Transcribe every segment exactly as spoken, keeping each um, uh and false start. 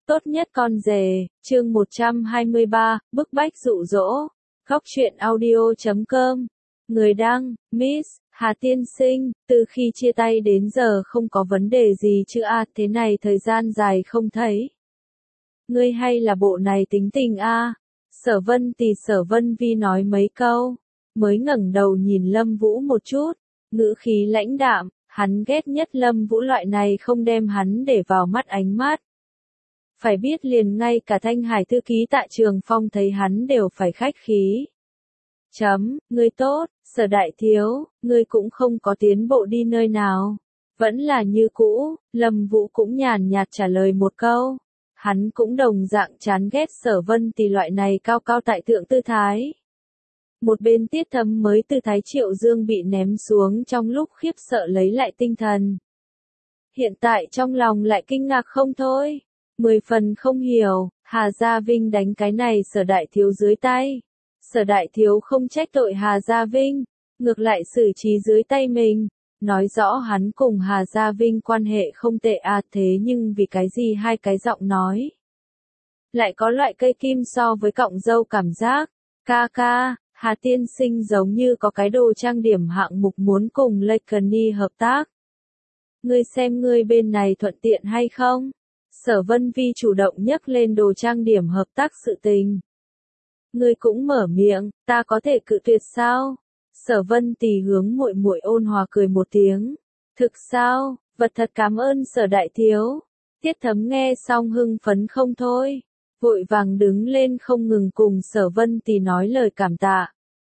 Tốt nhất con rể, chương một trăm hai mươi ba, bức bách dụ dỗ. Góc truyện audio chấm com. Người đăng, Miss Hà Tiên Sinh, từ khi chia tay đến giờ không có vấn đề gì chứ a, à, thế này thời gian dài không thấy. Ngươi hay là bộ này tính tình a? À? Sở Vân Tì Sở Vân Vi nói mấy câu, mới ngẩng đầu nhìn Lâm Vũ một chút, ngữ khí lãnh đạm, hắn ghét nhất Lâm Vũ loại này không đem hắn để vào mắt ánh mắt. Phải biết liền ngay cả Thanh Hải thư ký tại Trường Phong thấy hắn đều phải khách khí. Chấm, ngươi tốt, Sở đại thiếu, ngươi cũng không có tiến bộ đi nơi nào. Vẫn là như cũ, Lâm Vũ cũng nhàn nhạt trả lời một câu. Hắn cũng đồng dạng chán ghét Sở Vân Tì loại này cao cao tại thượng tư thái. Một bên Tiết Thấm mới từ Thái Triệu Dương bị ném xuống trong lúc khiếp sợ lấy lại tinh thần. Hiện tại trong lòng lại kinh ngạc không thôi. Mười phần không hiểu, Hà Gia Vinh đánh cái này Sở đại thiếu dưới tay. Sở đại thiếu không trách tội Hà Gia Vinh, ngược lại xử trí dưới tay mình. Nói rõ hắn cùng Hà Gia Vinh quan hệ không tệ à, thế nhưng vì cái gì hai cái giọng nói. Lại có loại cây kim so với cọng dâu cảm giác. Ca ca, Hà Tiên Sinh giống như có cái đồ trang điểm hạng mục muốn cùng Lakeny hợp tác. Ngươi xem ngươi bên này thuận tiện hay không? Sở Vân Vi chủ động nhắc lên đồ trang điểm hợp tác sự tình. Ngươi cũng mở miệng, ta có thể cự tuyệt sao? Sở Vân Tì hướng muội muội ôn hòa cười một tiếng. Thực sao, vật thật cảm ơn Sở đại thiếu. Tiết Thấm nghe xong hưng phấn không thôi, vội vàng đứng lên không ngừng cùng Sở Vân Tì nói lời cảm tạ.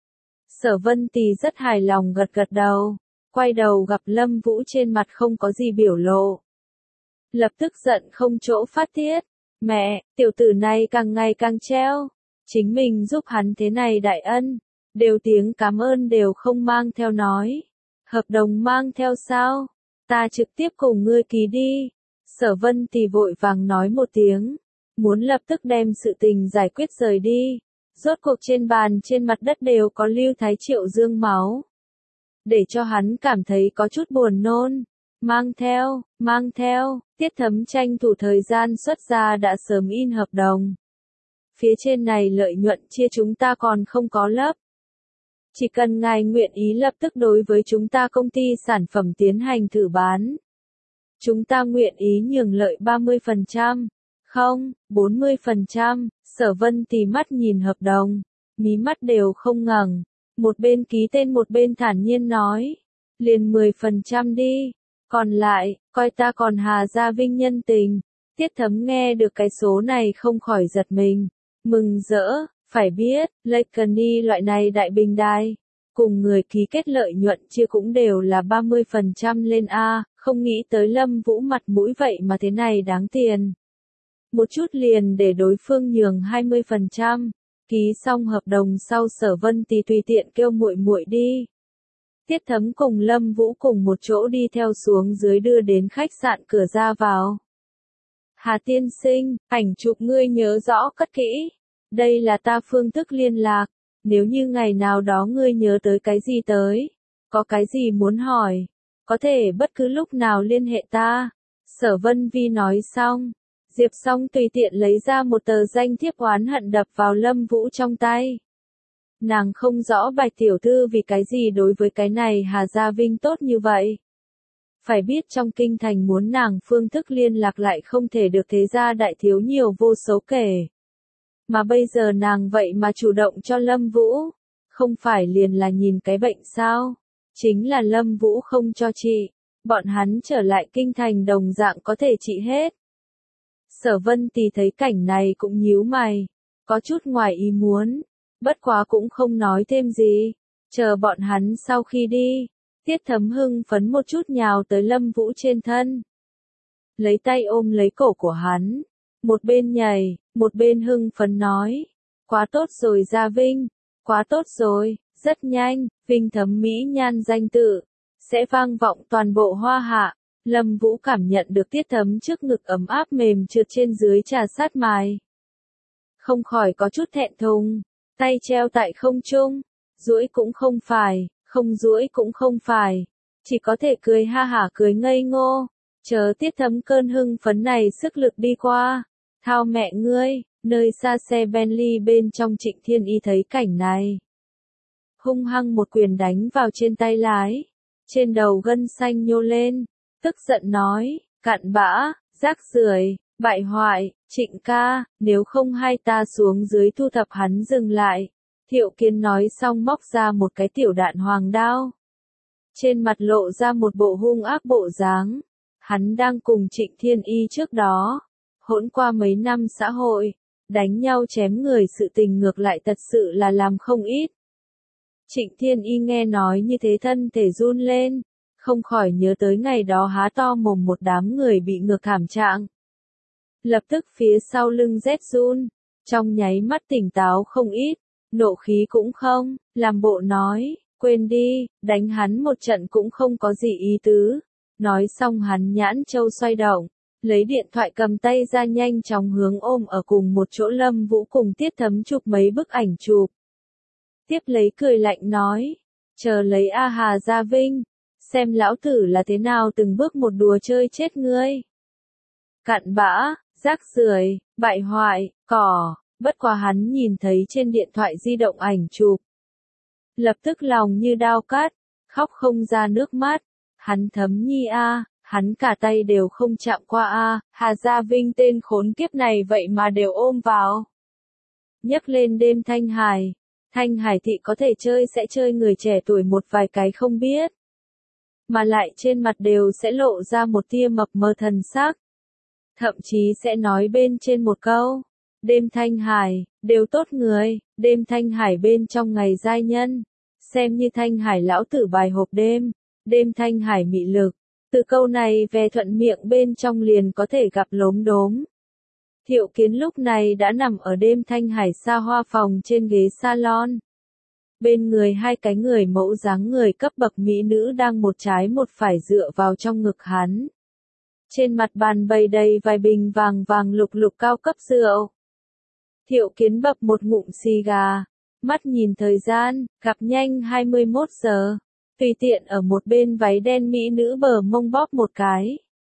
Sở Vân Tì rất hài lòng gật gật đầu, quay đầu gặp Lâm Vũ trên mặt không có gì biểu lộ. Lập tức giận không chỗ phát tiết. Mẹ, tiểu tử này càng ngày càng treo. Chính mình giúp hắn thế này đại ân. Đều tiếng cảm ơn đều không mang theo nói. Hợp đồng mang theo sao? Ta trực tiếp cùng ngươi ký đi. Sở Vân Tì vội vàng nói một tiếng. Muốn lập tức đem sự tình giải quyết rời đi. Rốt cuộc trên bàn trên mặt đất đều có lưu Thái Triệu Dương máu. Để cho hắn cảm thấy có chút buồn nôn. Mang theo, mang theo, Tiết Thấm tranh thủ thời gian xuất ra đã sớm in hợp đồng. Phía trên này lợi nhuận chia chúng ta còn không có lấp. Chỉ cần ngài nguyện ý lập tức đối với chúng ta công ty sản phẩm tiến hành thử bán. Chúng ta nguyện ý nhường lợi ba mươi phần trăm, không, bốn mươi phần trăm, Sở Vân Tì mắt nhìn hợp đồng, mí mắt đều không ngẩng, một bên ký tên một bên thản nhiên nói, liền mười phần trăm đi. Còn lại, coi ta còn Hà Gia Vinh nhân tình. Tiết Thấm nghe được cái số này không khỏi giật mình. Mừng rỡ, phải biết, Lakeny loại này đại bình đài. Cùng người ký kết lợi nhuận chia cũng đều là ba mươi phần trăm lên A, không nghĩ tới Lâm Vũ mặt mũi vậy mà thế này đáng tiền. Một chút liền để đối phương nhường hai mươi phần trăm. Ký xong hợp đồng sau Sở Vân Tì tùy tiện kêu muội muội đi. Tiết Thấm cùng Lâm Vũ cùng một chỗ đi theo xuống dưới đưa đến khách sạn cửa ra vào. Hà Tiên Sinh, ảnh chụp ngươi nhớ rõ cất kỹ. Đây là ta phương thức liên lạc. Nếu như ngày nào đó ngươi nhớ tới cái gì tới, có cái gì muốn hỏi, có thể bất cứ lúc nào liên hệ ta. Sở Vân Vi nói xong, Diệp Song tùy tiện lấy ra một tờ danh thiếp oán hận đập vào Lâm Vũ trong tay. Nàng không rõ Bạch tiểu thư vì cái gì đối với cái này Hà Gia Vinh tốt như vậy. Phải biết trong kinh thành muốn nàng phương thức liên lạc lại không thể được thế gia đại thiếu nhiều vô số kể. Mà bây giờ nàng vậy mà chủ động cho Lâm Vũ. Không phải liền là nhìn cái bệnh sao? Chính là Lâm Vũ không cho trị. Bọn hắn trở lại kinh thành đồng dạng có thể trị hết. Sở Vân Tì thấy cảnh này cũng nhíu mày. Có chút ngoài ý muốn. Bất quá cũng không nói thêm gì, chờ bọn hắn sau khi đi, Tiết Thấm hưng phấn một chút nhào tới Lâm Vũ trên thân. Lấy tay ôm lấy cổ của hắn, một bên nhảy, một bên hưng phấn nói, quá tốt rồi Gia Vinh, quá tốt rồi, rất nhanh, Vinh Thấm mỹ nhan danh tự, sẽ vang vọng toàn bộ Hoa Hạ. Lâm Vũ cảm nhận được Tiết Thấm trước ngực ấm áp mềm trượt trên dưới trà sát mài. Không khỏi có chút thẹn thùng. Tay treo tại không trung, duỗi cũng không phải, không duỗi cũng không phải, chỉ có thể cười ha hả cười ngây ngô, chờ Tiết Thấm cơn hưng phấn này sức lực đi qua, Thao mẹ ngươi, nơi xa xe Bentley bên trong Trịnh Thiên Y thấy cảnh này. Hung hăng một quyền đánh vào trên tay lái. Trên đầu gân xanh nhô lên. Tức giận nói, cặn bã, rác rưởi, bại hoại, Trịnh ca, nếu không hai ta xuống dưới thu thập hắn dừng lại. Thiệu Kiến nói xong móc ra một cái tiểu đạn hoàng đao. Trên mặt lộ ra một bộ hung ác bộ dáng. Hắn đang cùng Trịnh Thiên Y trước đó. Hỗn qua mấy năm xã hội. Đánh nhau chém người sự tình ngược lại thật sự là làm không ít. Trịnh Thiên Y nghe nói như thế thân thể run lên. Không khỏi nhớ tới ngày đó há to mồm một đám người bị ngược thảm trạng. Lập tức phía sau lưng rét run. Trong nháy mắt tỉnh táo không ít. Nộ khí cũng không, làm bộ nói, quên đi, đánh hắn một trận cũng không có gì ý tứ. Nói xong hắn nhãn châu xoay động, lấy điện thoại cầm tay ra nhanh chóng hướng ôm ở cùng một chỗ Lâm Vũ cùng Tiết Thấm chụp mấy bức ảnh chụp. Tiếp lấy cười lạnh nói, chờ lấy A Hà ra Vinh, xem lão tử là thế nào từng bước một đùa chơi chết ngươi. Cặn bã, rác rưởi, bại hoại, cỏ. Bất quá hắn nhìn thấy trên điện thoại di động ảnh chụp. Lập tức lòng như đao cắt, khóc không ra nước mắt. Hắn Thấm Nhi a, hắn cả tay đều không chạm qua a, Hà Gia Vinh tên khốn kiếp này vậy mà đều ôm vào. Nhắc lên đêm Thanh Hải, Thanh Hải thị có thể chơi sẽ chơi người trẻ tuổi một vài cái không biết. Mà lại trên mặt đều sẽ lộ ra một tia mập mờ thần sắc. Thậm chí sẽ nói bên trên một câu. Đêm Thanh Hải, đều tốt người, đêm Thanh Hải bên trong ngày giai nhân. Xem như Thanh Hải lão tử bài hộp đêm, đêm Thanh Hải mị lực. Từ câu này về thuận miệng bên trong liền có thể gặp lốm đốm. Thiệu Kiến lúc này đã nằm ở đêm Thanh Hải xa hoa phòng trên ghế salon. Bên người hai cái người mẫu dáng người cấp bậc mỹ nữ đang một trái một phải dựa vào trong ngực hắn. Trên mặt bàn bày đầy vài bình vàng vàng lục lục cao cấp rượu. Thiệu Kiến bập một ngụm xì gà, mắt nhìn thời gian, gặp nhanh hai mươi mốt giờ, tùy tiện ở một bên váy đen mỹ nữ bờ mông bóp một cái.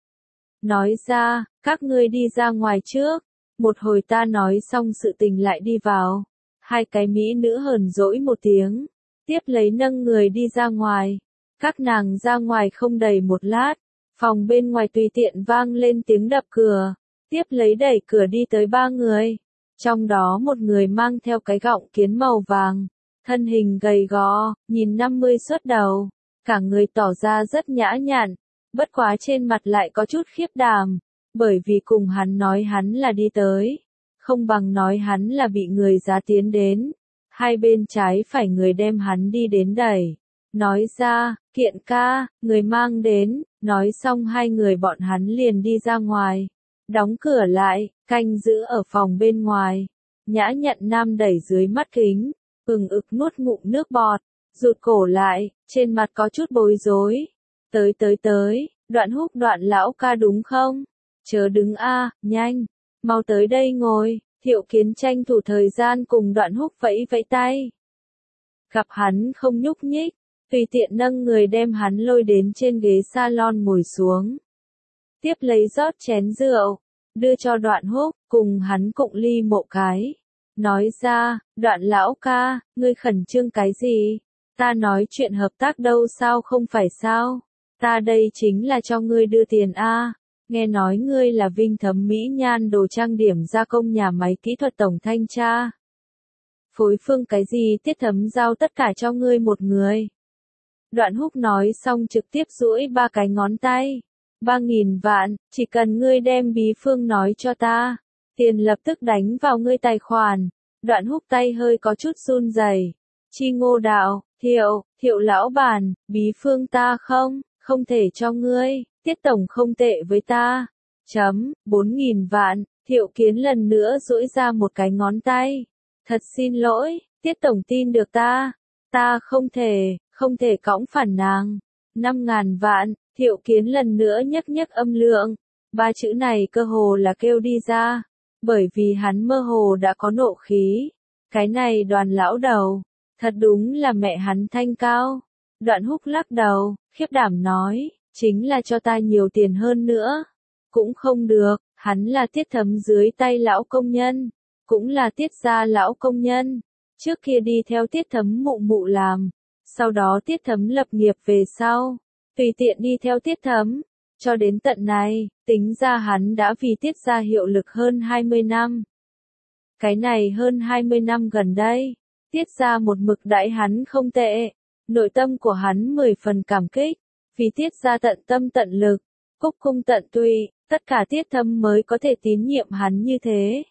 Nói ra, các ngươi đi ra ngoài trước, một hồi ta nói xong sự tình lại đi vào. Hai cái mỹ nữ hờn dỗi một tiếng, tiếp lấy nâng người đi ra ngoài. Các nàng ra ngoài không đầy một lát, phòng bên ngoài tùy tiện vang lên tiếng đập cửa, tiếp lấy đẩy cửa đi tới ba người. Trong đó một người mang theo cái gọng kiến màu vàng, thân hình gầy gò, nhìn năm mươi xuất đầu, cả người tỏ ra rất nhã nhặn, bất quá trên mặt lại có chút khiếp đảm, bởi vì cùng hắn nói hắn là đi tới, không bằng nói hắn là bị người giá tiến đến, hai bên trái phải người đem hắn đi đến đẩy, nói ra, Kiện ca, người mang đến, nói xong hai người bọn hắn liền đi ra ngoài. Đóng cửa lại, canh giữ ở phòng bên ngoài. Nhã Nhặn nam đẩy dưới mắt kính, ừng ực nuốt ngụm nước bọt, rụt cổ lại, trên mặt có chút bối rối. Tới tới tới, Đoạn Húc Đoạn lão ca đúng không? Chớ đứng a, nhanh, mau tới đây ngồi. Thiệu Kiến tranh thủ thời gian cùng Đoạn Húc vẫy vẫy tay. Gặp hắn không nhúc nhích, tùy tiện nâng người đem hắn lôi đến trên ghế salon ngồi xuống. Tiếp lấy rót chén rượu, đưa cho Đoạn Húc, cùng hắn cụng ly mộ cái. Nói ra, Đoạn lão ca, ngươi khẩn trương cái gì? Ta nói chuyện hợp tác đâu sao không phải sao? Ta đây chính là cho ngươi đưa tiền a. Nghe nói ngươi là Vinh Thấm Mỹ Nhan đồ trang điểm gia công nhà máy kỹ thuật tổng thanh tra. Phối phương cái gì Tiết Thấm giao tất cả cho ngươi một người. Đoạn Húc nói xong trực tiếp duỗi ba cái ngón tay. Ba nghìn vạn, chỉ cần ngươi đem bí phương nói cho ta. Tiền lập tức đánh vào ngươi tài khoản. Đoạn Húc tay hơi có chút run rẩy. Chi Ngô đạo, Thiệu, Thiệu lão bản, bí phương ta không, không thể cho ngươi. Tiết tổng không tệ với ta. Chấm, bốn nghìn vạn, Thiệu Kiến lần nữa duỗi ra một cái ngón tay. Thật xin lỗi, Tiết tổng tin được ta. Ta không thể, không thể cõng phản nàng. Năm ngàn vạn, Thiệu Kiến lần nữa nhấc nhấc âm lượng. Ba chữ này cơ hồ là kêu đi ra. Bởi vì hắn mơ hồ đã có nộ khí. Cái này Đoàn lão đầu, thật đúng là mẹ hắn thanh cao. Đoạn Húc lắc đầu, khiếp đảm nói, chính là cho ta nhiều tiền hơn nữa. Cũng không được, Hắn là Tiết Thấm dưới tay lão công nhân, cũng là Tiết gia lão công nhân. Trước kia đi theo Tiết Thấm mụ mụ làm, sau đó Tiết Thấm lập nghiệp về sau, tùy tiện đi theo Tiết Thấm, cho đến tận này, tính ra hắn đã vì Tiết gia hiệu lực hơn hai mươi năm. Cái này hơn hai mươi năm gần đây, Tiết gia một mực đãi hắn không tệ, nội tâm của hắn mười phần cảm kích, vì Tiết gia tận tâm tận lực, cúc cung tận tụy, tất cả Tiết Thấm mới có thể tín nhiệm hắn như thế.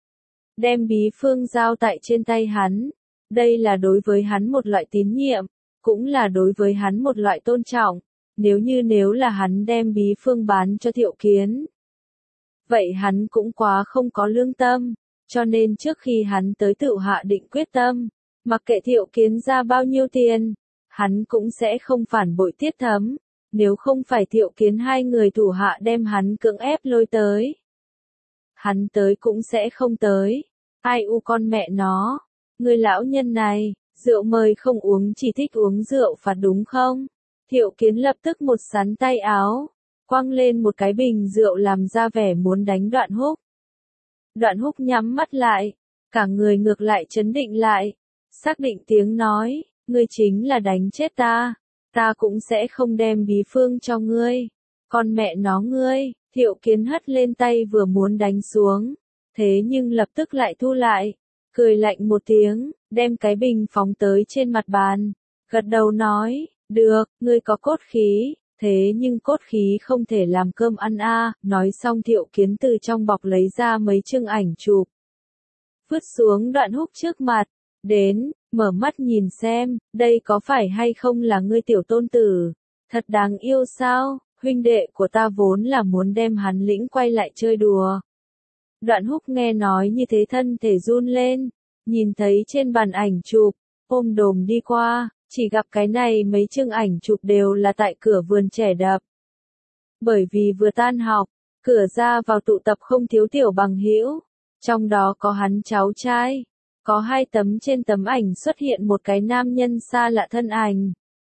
Đem bí phương giao tại trên tay hắn, đây là đối với hắn một loại tín nhiệm, cũng là đối với hắn một loại tôn trọng, nếu như nếu là hắn đem bí phương bán cho Thiệu Kiến. Vậy hắn cũng quá không có lương tâm, cho nên trước khi hắn tới tự hạ định quyết tâm, mặc kệ Thiệu Kiến ra bao nhiêu tiền, hắn cũng sẽ không phản bội Tiết Thấm, nếu không phải Thiệu Kiến hai người thủ hạ đem hắn cưỡng ép lôi tới. Hắn tới cũng sẽ không tới. Ai u con mẹ nó, người lão nhân này, rượu mời không uống chỉ thích uống rượu phạt đúng không? Thiệu Kiến lập tức một sắn tay áo, quăng lên một cái bình rượu làm ra vẻ muốn đánh Đoạn Húc. Đoạn Húc nhắm mắt lại, cả người ngược lại chấn định lại, xác định tiếng nói, ngươi chính là đánh chết ta, ta cũng sẽ không đem bí phương cho ngươi. Con mẹ nó ngươi, Thiệu Kiến hất lên tay vừa muốn đánh xuống, thế nhưng lập tức lại thu lại, cười lạnh một tiếng, đem cái bình phóng tới trên mặt bàn, gật đầu nói, được, ngươi có cốt khí, thế nhưng cốt khí không thể làm cơm ăn a. Nói xong Thiệu Kiến từ trong bọc lấy ra mấy chương ảnh chụp, vứt xuống Đoạn Húc trước mặt, đến, mở mắt nhìn xem, đây có phải hay không là ngươi tiểu tôn tử, thật đáng yêu sao, huynh đệ của ta vốn là muốn đem hắn lĩnh quay lại chơi đùa. Đoạn Húc nghe nói như thế thân thể run lên, nhìn thấy trên bàn ảnh chụp, ôm đồm đi qua, chỉ gặp cái này mấy chương ảnh chụp đều là tại cửa vườn trẻ đập. Bởi vì vừa tan học, cửa ra vào tụ tập không thiếu tiểu bằng hữu, trong đó có hắn cháu trai, có hai tấm trên tấm ảnh xuất hiện một cái nam nhân xa lạ thân ảnh.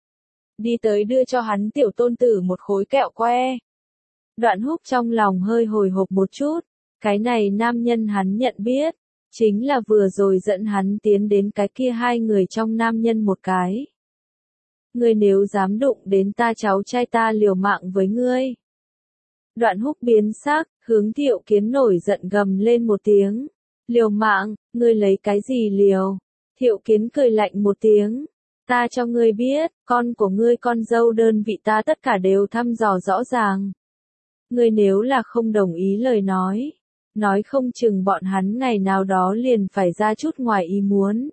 Đi tới đưa cho hắn tiểu tôn tử một khối kẹo que. Đoạn Húc trong lòng hơi hồi hộp một chút, cái này nam nhân hắn nhận biết, chính là vừa rồi dẫn hắn tiến đến cái kia hai người trong nam nhân một cái. Ngươi nếu dám đụng đến ta cháu trai ta liều mạng với ngươi. Đoạn Húc biến sắc, hướng Thiệu Kiến nổi giận gầm lên một tiếng. Liều mạng, ngươi lấy cái gì liều? Thiệu Kiến cười lạnh một tiếng. Ta cho ngươi biết, con của ngươi con dâu đơn vị ta tất cả đều thăm dò rõ ràng. Ngươi nếu là không đồng ý lời nói, nói không chừng bọn hắn ngày nào đó liền phải ra chút ngoài ý muốn.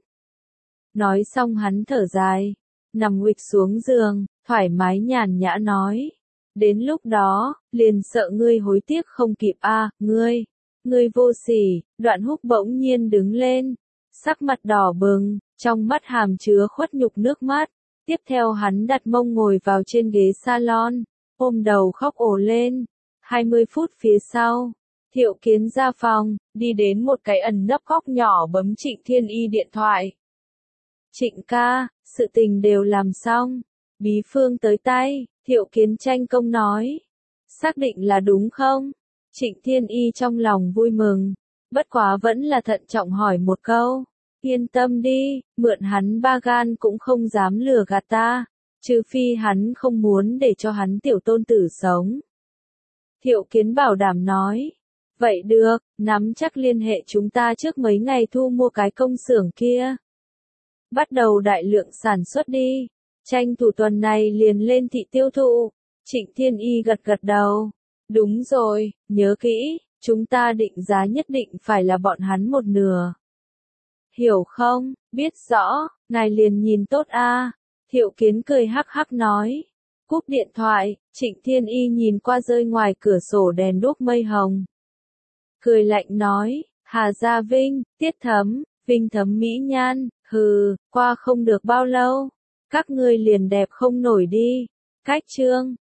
Nói xong hắn thở dài, nằm nguỵch xuống giường, thoải mái nhàn nhã nói. Đến lúc đó, liền sợ ngươi hối tiếc không kịp a, ngươi, ngươi vô sỉ. Đoạn Húc bỗng nhiên đứng lên, sắc mặt đỏ bừng, trong mắt hàm chứa khuất nhục nước mắt. Tiếp theo hắn đặt mông ngồi vào trên ghế salon, ôm đầu khóc ồ lên. hai mươi phút phía sau, Thiệu Kiến ra phòng, đi đến một cái ẩn nấp góc nhỏ bấm Trịnh Thiên Y điện thoại. Trịnh ca, sự tình đều làm xong, bí phương tới tay, Thiệu Kiến tranh công nói. Xác định là đúng không? Trịnh Thiên Y trong lòng vui mừng, bất quá vẫn là thận trọng hỏi một câu. Yên tâm đi, mượn hắn ba gan cũng không dám lừa gạt ta, trừ phi hắn không muốn để cho hắn tiểu tôn tử sống. Thiệu Kiến bảo đảm nói. Vậy được, nắm chắc liên hệ chúng ta trước mấy ngày thu mua cái công xưởng kia. Bắt đầu đại lượng sản xuất đi, tranh thủ tuần này liền lên thị tiêu thụ. Trịnh Thiên Y gật gật đầu. Đúng rồi, nhớ kỹ, chúng ta định giá nhất định phải là bọn hắn một nửa. Hiểu không, biết rõ, ngài liền nhìn tốt a. Thiệu Kiến cười hắc hắc nói. Cúp điện thoại, Trịnh Thiên Y nhìn qua rơi ngoài cửa sổ đèn đuốc mây hồng. Cười lạnh nói, Hà Gia Vinh, Tiết Thấm, Vinh Thấm mỹ nhan, hừ, qua không được bao lâu, các ngươi liền đẹp không nổi đi. Cách chương